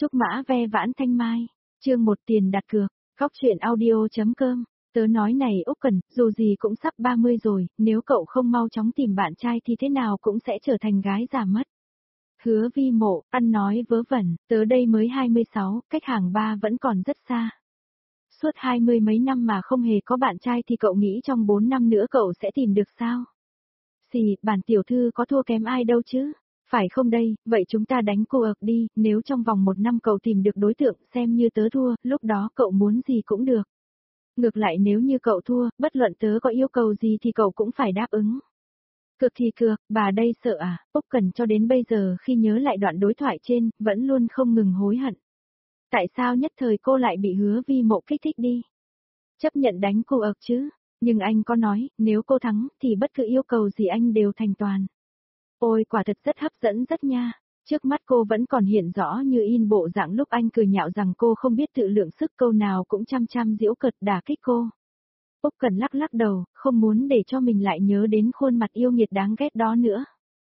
Trúc Mã ve vãn thanh mai, chương 1 tiền đặt cược, góc chuyện audio.com. Tớ nói này Úc Cẩn, dù gì cũng sắp 30 rồi, nếu cậu không mau chóng tìm bạn trai thì thế nào cũng sẽ trở thành gái già mất. Hứa Vi Mộ, ăn nói vớ vẩn, tớ đây mới 26, cách hàng ba vẫn còn rất xa. Suốt 20 mấy năm mà không hề có bạn trai thì cậu nghĩ trong 4 năm nữa cậu sẽ tìm được sao? Xì, bản tiểu thư có thua kém ai đâu chứ? Phải không đây, vậy chúng ta đánh cô ợt đi, nếu trong vòng 1 năm cậu tìm được đối tượng, xem như tớ thua, lúc đó cậu muốn gì cũng được. Ngược lại nếu như cậu thua, bất luận tớ có yêu cầu gì thì cậu cũng phải đáp ứng. Cược thì cược, bà đây sợ à, Úc Cẩn cho đến bây giờ khi nhớ lại đoạn đối thoại trên, vẫn luôn không ngừng hối hận. Tại sao nhất thời cô lại bị Hứa Vi Mộ kích thích đi? Chấp nhận đánh cô ợt chứ, nhưng anh có nói, nếu cô thắng, thì bất cứ yêu cầu gì anh đều thành toàn. Ôi quả thật rất hấp dẫn rất nha, trước mắt cô vẫn còn hiện rõ như in bộ dạng lúc anh cười nhạo rằng cô không biết tự lượng sức, câu nào cũng chăm chăm giễu cợt đả kích cô. Úc Cẩn lắc lắc đầu, không muốn để cho mình lại nhớ đến khuôn mặt yêu nghiệt đáng ghét đó nữa.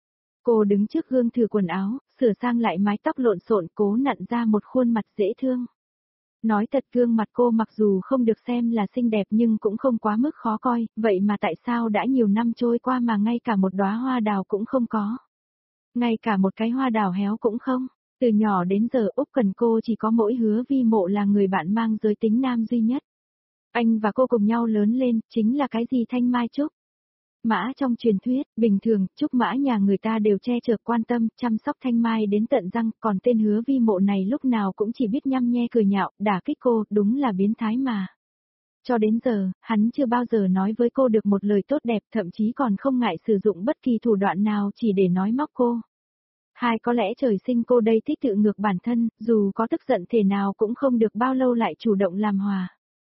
Cô đứng trước gương thử quần áo, sửa sang lại mái tóc lộn xộn, cố nặn ra một khuôn mặt dễ thương. Nói thật gương mặt cô mặc dù không được xem là xinh đẹp nhưng cũng không quá mức khó coi, vậy mà tại sao đã nhiều năm trôi qua mà ngay cả một đóa hoa đào cũng không có. Ngay cả một cái hoa đào héo cũng không. Từ nhỏ đến giờ Úc Cẩn cô chỉ có mỗi Hứa Vi Mộ là người bạn mang giới tính nam duy nhất. Anh và cô cùng nhau lớn lên, chính là cái gì thanh mai trúc. Mã trong truyền thuyết, bình thường, trúc mã nhà người ta đều che chở quan tâm, chăm sóc thanh mai đến tận răng, còn tên Hứa Vi Mộ này lúc nào cũng chỉ biết nhăm nhe cười nhạo, đả kích cô, đúng là biến thái mà. Cho đến giờ, hắn chưa bao giờ nói với cô được một lời tốt đẹp, thậm chí còn không ngại sử dụng bất kỳ thủ đoạn nào chỉ để nói móc cô. Hai có lẽ trời sinh cô đây thích tự ngược bản thân, dù có tức giận thể nào cũng không được bao lâu lại chủ động làm hòa.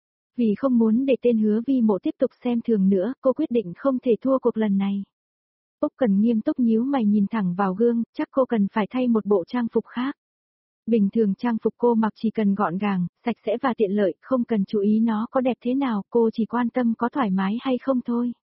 Vì không muốn để tên Hứa Vi Mộ tiếp tục xem thường nữa, cô quyết định không thể thua cuộc lần này. Úc Cẩn nghiêm túc nhíu mày nhìn thẳng vào gương, chắc cô cần phải thay một bộ trang phục khác. Bình thường trang phục cô mặc chỉ cần gọn gàng, sạch sẽ và tiện lợi, không cần chú ý nó có đẹp thế nào, cô chỉ quan tâm có thoải mái hay không thôi.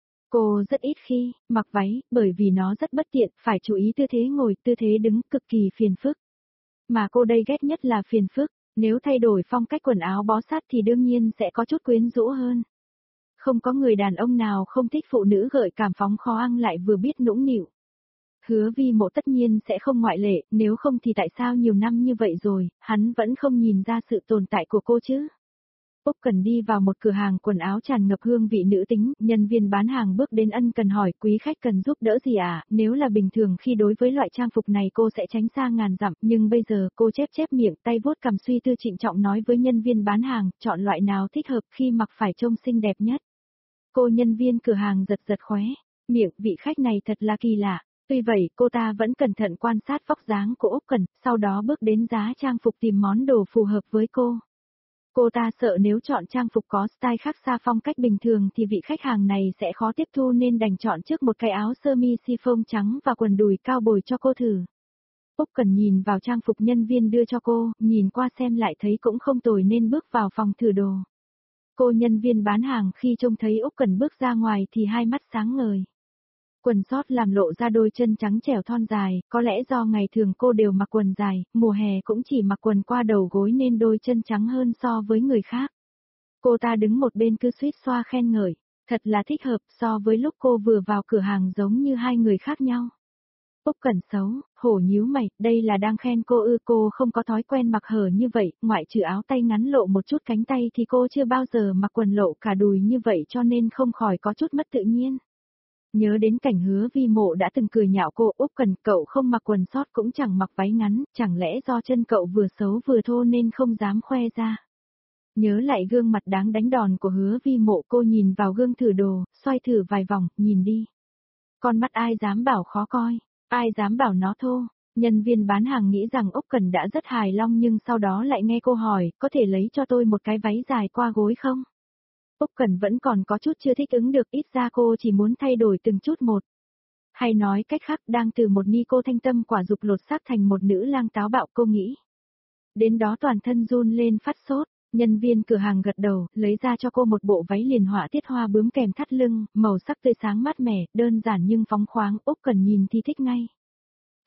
Cô rất ít khi mặc váy, bởi vì nó rất bất tiện, phải chú ý tư thế ngồi, tư thế đứng, cực kỳ phiền phức. Mà cô đây ghét nhất là phiền phức, nếu thay đổi phong cách quần áo bó sát thì đương nhiên sẽ có chút quyến rũ hơn. Không có người đàn ông nào không thích phụ nữ gợi cảm phóng khó ăn lại vừa biết nũng nịu. Hứa Vi Mộ tất nhiên sẽ không ngoại lệ, nếu không thì tại sao nhiều năm như vậy rồi, hắn vẫn không nhìn ra sự tồn tại của cô chứ. Úc Cẩn đi vào một cửa hàng quần áo tràn ngập hương vị nữ tính, nhân viên bán hàng bước đến ân cần hỏi quý khách cần giúp đỡ gì à, nếu là bình thường khi đối với loại trang phục này cô sẽ tránh xa ngàn dặm, nhưng bây giờ cô chép chép miệng tay vuốt cằm suy tư trịnh trọng nói với nhân viên bán hàng, chọn loại nào thích hợp khi mặc phải trông xinh đẹp nhất. Cô nhân viên cửa hàng giật giật khóe, miệng vị khách này thật là kỳ lạ. Tuy vậy cô ta vẫn cẩn thận quan sát vóc dáng của Úc Cẩn, sau đó bước đến giá trang phục tìm món đồ phù hợp với cô. Cô ta sợ nếu chọn trang phục có style khác xa phong cách bình thường thì vị khách hàng này sẽ khó tiếp thu nên đành chọn trước một cái áo sơ mi chiffon trắng và quần đùi cao bồi cho cô thử. Úc Cẩn nhìn vào trang phục nhân viên đưa cho cô, nhìn qua xem lại thấy cũng không tồi nên bước vào phòng thử đồ. Cô nhân viên bán hàng khi trông thấy Úc Cẩn bước ra ngoài thì hai mắt sáng ngời. Quần sót làm lộ ra đôi chân trắng trẻo thon dài, có lẽ do ngày thường cô đều mặc quần dài, mùa hè cũng chỉ mặc quần qua đầu gối nên đôi chân trắng hơn so với người khác. Cô ta đứng một bên cứ suýt xoa khen ngợi, thật là thích hợp so với lúc cô vừa vào cửa hàng giống như hai người khác nhau. Úc Cẩn xấu, hổ nhíu mày, đây là đang khen cô ư, cô không có thói quen mặc hở như vậy, ngoại trừ áo tay ngắn lộ một chút cánh tay thì cô chưa bao giờ mặc quần lộ cả đùi như vậy cho nên không khỏi có chút mất tự nhiên. Nhớ đến cảnh Hứa Vi Mộ đã từng cười nhạo cô, Úc Cẩn cậu không mặc quần sót cũng chẳng mặc váy ngắn, chẳng lẽ do chân cậu vừa xấu vừa thô nên không dám khoe ra. Nhớ lại gương mặt đáng đánh đòn của Hứa Vi Mộ, cô nhìn vào gương thử đồ, xoay thử vài vòng, nhìn đi. Con mắt ai dám bảo khó coi, ai dám bảo nó thô. Nhân viên bán hàng nghĩ rằng Úc Cẩn đã rất hài lòng nhưng sau đó lại nghe cô hỏi, có thể lấy cho tôi một cái váy dài qua gối không? Úc Cẩn vẫn còn có chút chưa thích ứng được, ít ra cô chỉ muốn thay đổi từng chút một. Hay nói cách khác, đang từ một ni cô thanh tâm quả dục lột xác thành một nữ lang táo bạo, cô nghĩ. Đến đó toàn thân run lên phát sốt, nhân viên cửa hàng gật đầu, lấy ra cho cô một bộ váy liền họa tiết hoa bướm kèm thắt lưng, màu sắc tươi sáng mát mẻ, đơn giản nhưng phóng khoáng, Úc Cẩn nhìn thì thích ngay.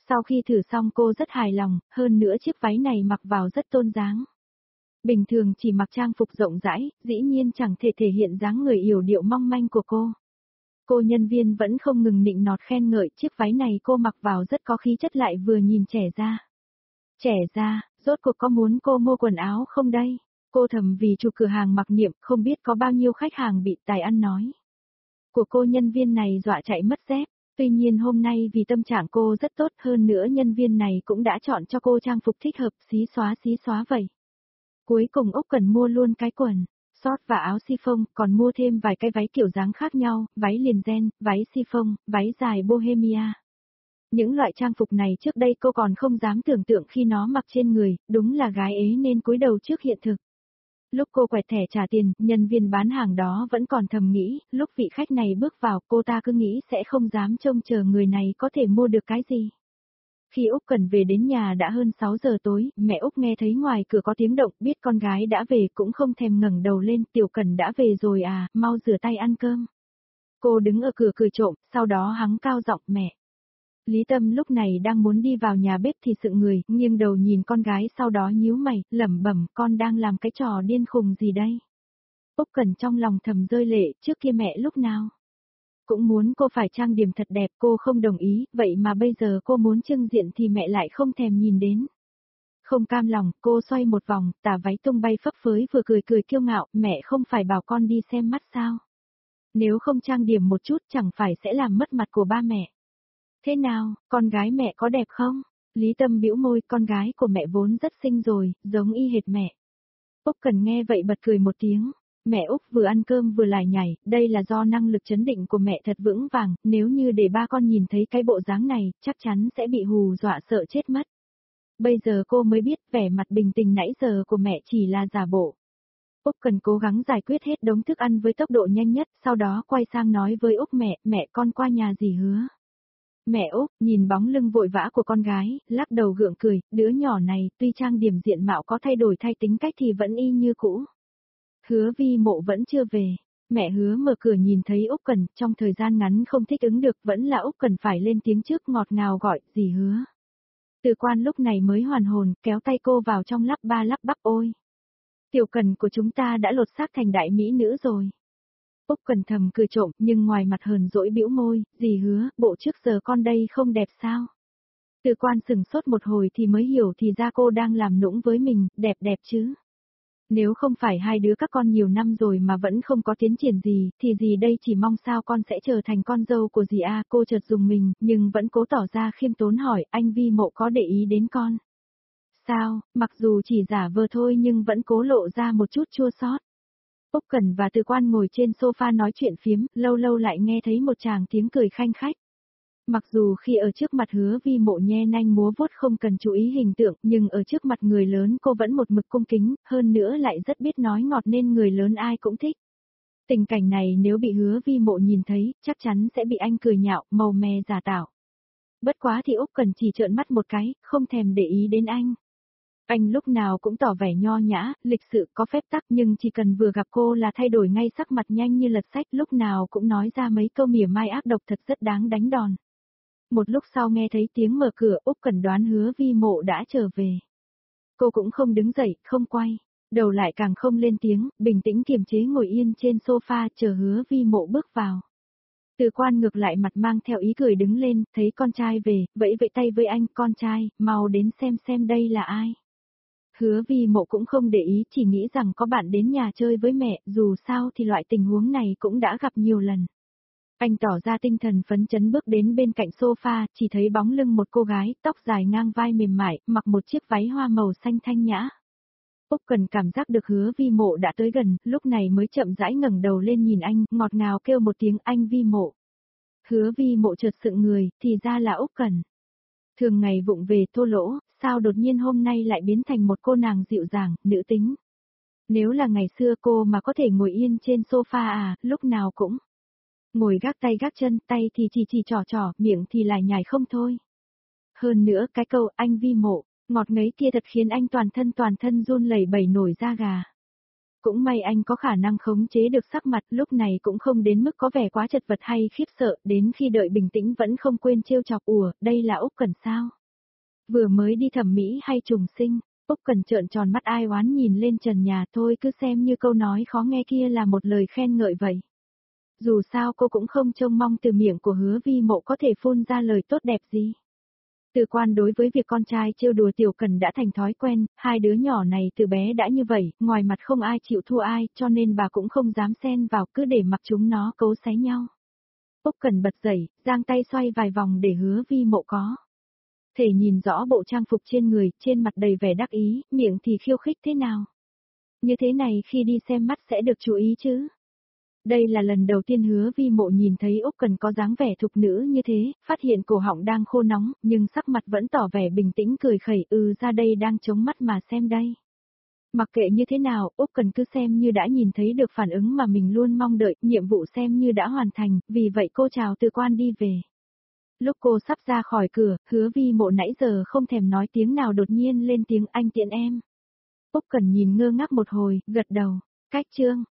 Sau khi thử xong cô rất hài lòng, hơn nữa chiếc váy này mặc vào rất tôn dáng. Bình thường chỉ mặc trang phục rộng rãi, dĩ nhiên chẳng thể thể hiện dáng người yểu điệu mong manh của cô. Cô nhân viên vẫn không ngừng nịnh nọt khen ngợi chiếc váy này cô mặc vào rất có khí chất lại vừa nhìn trẻ ra. Trẻ ra, rốt cuộc có muốn cô mua quần áo không đây? Cô thầm vì chủ cửa hàng mặc niệm không biết có bao nhiêu khách hàng bị tài ăn nói của cô nhân viên này dọa chạy mất dép. Tuy nhiên hôm nay vì tâm trạng cô rất tốt hơn nữa nhân viên này cũng đã chọn cho cô trang phục thích hợp xí xóa vậy. Cuối cùng Úc Cần mua luôn cái quần, short và áo siphon, còn mua thêm vài cái váy kiểu dáng khác nhau, váy liền ren, váy siphon, váy dài bohemia. Những loại trang phục này trước đây cô còn không dám tưởng tượng khi nó mặc trên người, đúng là gái ế nên cúi đầu trước hiện thực. Lúc cô quẹt thẻ trả tiền, nhân viên bán hàng đó vẫn còn thầm nghĩ, lúc vị khách này bước vào cô ta cứ nghĩ sẽ không dám trông chờ người này có thể mua được cái gì. Khi Úc Cần về đến nhà đã hơn 6 giờ tối, mẹ Úc nghe thấy ngoài cửa có tiếng động, biết con gái đã về cũng không thèm ngẩng đầu lên, Tiểu Cần đã về rồi à, mau rửa tay ăn cơm. Cô đứng ở cửa cười trộm, sau đó hắng cao giọng mẹ. Lý Tâm lúc này đang muốn đi vào nhà bếp thì sững người, nghiêng đầu nhìn con gái sau đó nhíu mày, lẩm bẩm con đang làm cái trò điên khùng gì đây. Úc Cần trong lòng thầm rơi lệ, trước kia mẹ lúc nào cũng muốn cô phải trang điểm thật đẹp, cô không đồng ý, vậy mà bây giờ cô muốn trưng diện thì mẹ lại không thèm nhìn đến. Không cam lòng, cô xoay một vòng, tà váy tung bay phấp phới vừa cười cười kiêu ngạo, mẹ không phải bảo con đi xem mắt sao. Nếu không trang điểm một chút chẳng phải sẽ làm mất mặt của ba mẹ. Thế nào, con gái mẹ có đẹp không? Lý Tâm bĩu môi, con gái của mẹ vốn rất xinh rồi, giống y hệt mẹ. Úc Cần nghe vậy bật cười một tiếng. Mẹ Úc vừa ăn cơm vừa lải nhải, đây là do năng lực trấn định của mẹ thật vững vàng, nếu như để ba con nhìn thấy cái bộ dáng này, chắc chắn sẽ bị hù dọa sợ chết mất. Bây giờ cô mới biết vẻ mặt bình tĩnh nãy giờ của mẹ chỉ là giả bộ. Úc Cần cố gắng giải quyết hết đống thức ăn với tốc độ nhanh nhất, sau đó quay sang nói với Úc mẹ con qua nhà dì Hứa. Mẹ Úc nhìn bóng lưng vội vã của con gái, lắc đầu gượng cười, đứa nhỏ này tuy trang điểm diện mạo có thay đổi thay tính cách thì vẫn y như cũ. Hứa Vi Mộ vẫn chưa về. Mẹ Hứa mở cửa nhìn thấy Úc Cần, trong thời gian ngắn không thích ứng được, vẫn là Úc Cần phải lên tiếng trước ngọt ngào gọi, dì Hứa. Từ Quan lúc này mới hoàn hồn, kéo tay cô vào trong lắp ba lắp bắp ôi. Tiểu Cần của chúng ta đã lột xác thành đại mỹ nữ rồi. Úc Cần thầm cười trộm, nhưng ngoài mặt hờn dỗi bĩu môi, dì Hứa, bộ trước giờ con đây không đẹp sao? Từ Quan sừng sốt một hồi thì mới hiểu thì ra cô đang làm nũng với mình, đẹp chứ. Nếu không phải hai đứa các con nhiều năm rồi mà vẫn không có tiến triển gì, thì dì đây chỉ mong sao con sẽ trở thành con dâu của dì a. Cô chợt dùng mình, nhưng vẫn cố tỏ ra khiêm tốn hỏi, anh Vi Mộ có để ý đến con? Sao, mặc dù chỉ giả vờ thôi nhưng vẫn cố lộ ra một chút chua xót. Úc Cần và Từ Quan ngồi trên sofa nói chuyện phiếm, lâu lâu lại nghe thấy một tràng tiếng cười khanh khách. Mặc dù khi ở trước mặt Hứa Vi Mộ nhe nanh múa vuốt không cần chú ý hình tượng, nhưng ở trước mặt người lớn cô vẫn một mực cung kính, hơn nữa lại rất biết nói ngọt nên người lớn ai cũng thích. Tình cảnh này nếu bị Hứa Vi Mộ nhìn thấy, chắc chắn sẽ bị anh cười nhạo, màu mè giả tạo. Bất quá thì Úc Cần chỉ trợn mắt một cái, không thèm để ý đến anh. Anh lúc nào cũng tỏ vẻ nho nhã, lịch sự có phép tắc nhưng chỉ cần vừa gặp cô là thay đổi ngay sắc mặt nhanh như lật sách, lúc nào cũng nói ra mấy câu mỉa mai ác độc thật rất đáng đánh đòn. Một lúc sau nghe thấy tiếng mở cửa, Úc Cần đoán Hứa Vi Mộ đã trở về. Cô cũng không đứng dậy, không quay, đầu lại càng không lên tiếng, bình tĩnh kiềm chế ngồi yên trên sofa chờ Hứa Vi Mộ bước vào. Từ Quan ngược lại mặt mang theo ý cười đứng lên, thấy con trai về, vẫy vẫy tay với anh, con trai, mau đến xem đây là ai. Hứa Vi Mộ cũng không để ý, chỉ nghĩ rằng có bạn đến nhà chơi với mẹ, dù sao thì loại tình huống này cũng đã gặp nhiều lần. Anh tỏ ra tinh thần phấn chấn bước đến bên cạnh sofa, chỉ thấy bóng lưng một cô gái, tóc dài ngang vai mềm mại, mặc một chiếc váy hoa màu xanh thanh nhã. Úc Cần cảm giác được Hứa Vi Mộ đã tới gần, lúc này mới chậm rãi ngẩng đầu lên nhìn anh, ngọt ngào kêu một tiếng anh Vi Mộ. Hứa Vi Mộ chợt sững người, thì ra là Úc Cần. Thường ngày vụng về thô lỗ, sao đột nhiên hôm nay lại biến thành một cô nàng dịu dàng, nữ tính. Nếu là ngày xưa cô mà có thể ngồi yên trên sofa à, lúc nào cũng ngồi gác tay gác chân, tay thì chỉ trỏ, miệng thì lại nhảy không thôi. Hơn nữa cái câu anh Vi Mộ, ngọt ngấy kia thật khiến anh toàn thân run lẩy bẩy nổi da gà. Cũng may anh có khả năng khống chế được sắc mặt, lúc này cũng không đến mức có vẻ quá chật vật hay khiếp sợ, đến khi đợi bình tĩnh vẫn không quên trêu chọc, đây là Úc Cần sao? Vừa mới đi thẩm mỹ hay trùng sinh, Úc Cần trợn tròn mắt ai oán nhìn lên trần nhà thôi cứ xem như câu nói khó nghe kia là một lời khen ngợi vậy. Dù sao cô cũng không trông mong từ miệng của Hứa Vi Mộ có thể phun ra lời tốt đẹp gì. Từ Quan đối với việc con trai trêu đùa Tiểu Cần đã thành thói quen, hai đứa nhỏ này từ bé đã như vậy, ngoài mặt không ai chịu thua ai, cho nên bà cũng không dám xen vào cứ để mặc chúng nó cấu xé nhau. Úc Cần bật dậy, giang tay xoay vài vòng để Hứa Vi Mộ có thể nhìn rõ bộ trang phục trên người, trên mặt đầy vẻ đắc ý, miệng thì khiêu khích thế nào. Như thế này khi đi xem mắt sẽ được chú ý chứ. Đây là lần đầu tiên Hứa Vi Mộ nhìn thấy Úc Cần có dáng vẻ thục nữ như thế, phát hiện cổ họng đang khô nóng, nhưng sắc mặt vẫn tỏ vẻ bình tĩnh cười khẩy ra đây đang chống mắt mà xem đây. Mặc kệ như thế nào, Úc Cần cứ xem như đã nhìn thấy được phản ứng mà mình luôn mong đợi, nhiệm vụ xem như đã hoàn thành, vì vậy cô chào Từ Quan đi về. Lúc cô sắp ra khỏi cửa, Hứa Vi Mộ nãy giờ không thèm nói tiếng nào đột nhiên lên tiếng anh tiện em. Úc Cần nhìn ngơ ngác một hồi, gật đầu, cách chương.